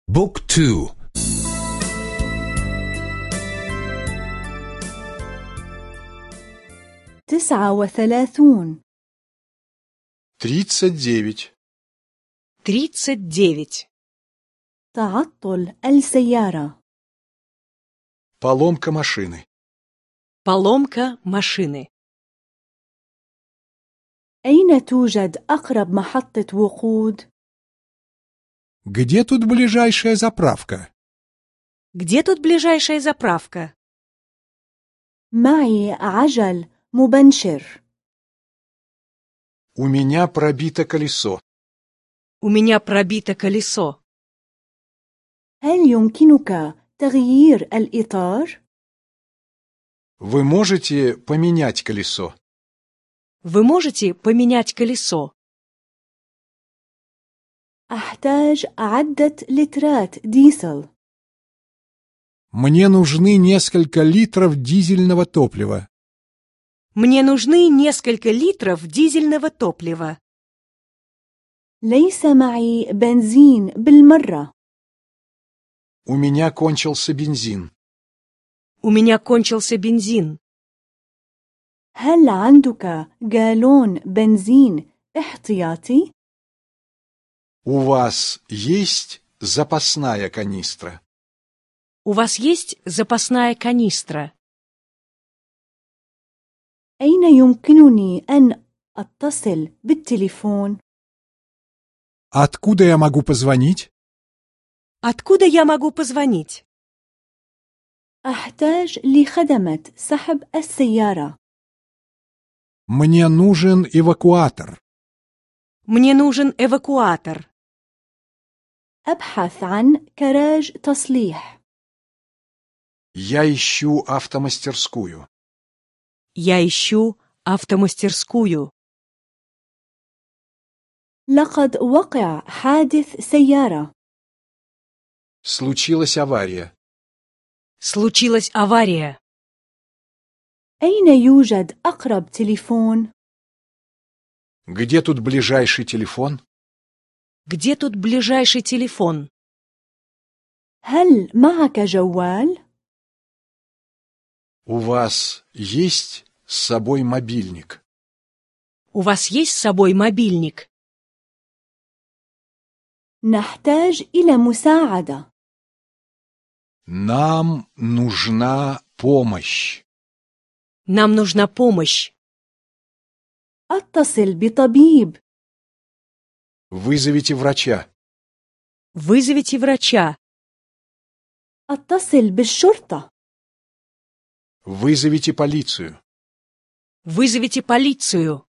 بوك تو 39 39. 39. تعطل السيارة. Поломка машины. Поломка машины. أين توجد أقرب محطة وقود؟ Где тут ближайшая заправка? Где тут ближайшая заправка? معي عجل مبنشر. У меня пробито колесо. У меня пробито колесо. هل يمكنك تغيير الإطار؟ Вы можете поменять колесо? Вы можете поменять колесо? أحتاج عدة لترات ديزل. Мне нужны несколько литров дизельного топлива. Мне нужны несколько литров дизельного топлива. ليس معي بنزين بالمرة. У меня кончился бензин. У меня кончился бензин. هل عندك جالون بنزين احتياطي؟ У вас есть запасная канистра? У вас есть запасная канистра? أين يمكنني أن أتصل بالتليفون؟ Откуда я могу позвонить? Откуда я могу позвонить? أحتاج لخدمة سحب السيارة. Мне нужен эвакуатор. Мне нужен эвакуатор. أبحث عن كراج تصليح. Я ищу автомастерскую. Я ищу автомастерскую. لقد وقع حادث سيارة. Случилась авария. Случилась авария. أين يوجد أقرب تليفون؟ Где тут ближайший телефон? Где тут ближайший телефон? هل معك جوال؟ У вас есть с собой мобильник? У вас есть с собой мобильник? نحتاج إلى مساعدة. Нам нужна помощь. Нам нужна помощь. أتصل بطبيب. Вызовите врача. Вызовите врача. أتصل بالشرطة. Вызовите полицию. Вызовите полицию.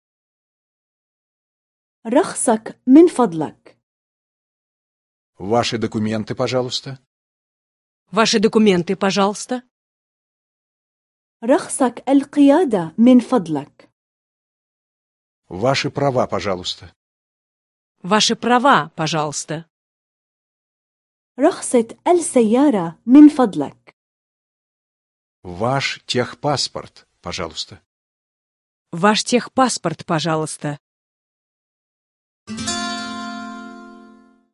رخصك من فضلك. Ваши документы, пожалуйста. Ваши документы, пожалуйста. رخصك القيادة من فضلك. Ваши права, пожалуйста. Ваши права, пожалуйста. رخصة السيارة من فضلك. Ваш техпаспорт, пожалуйста. Ваш техпаспорт, пожалуйста.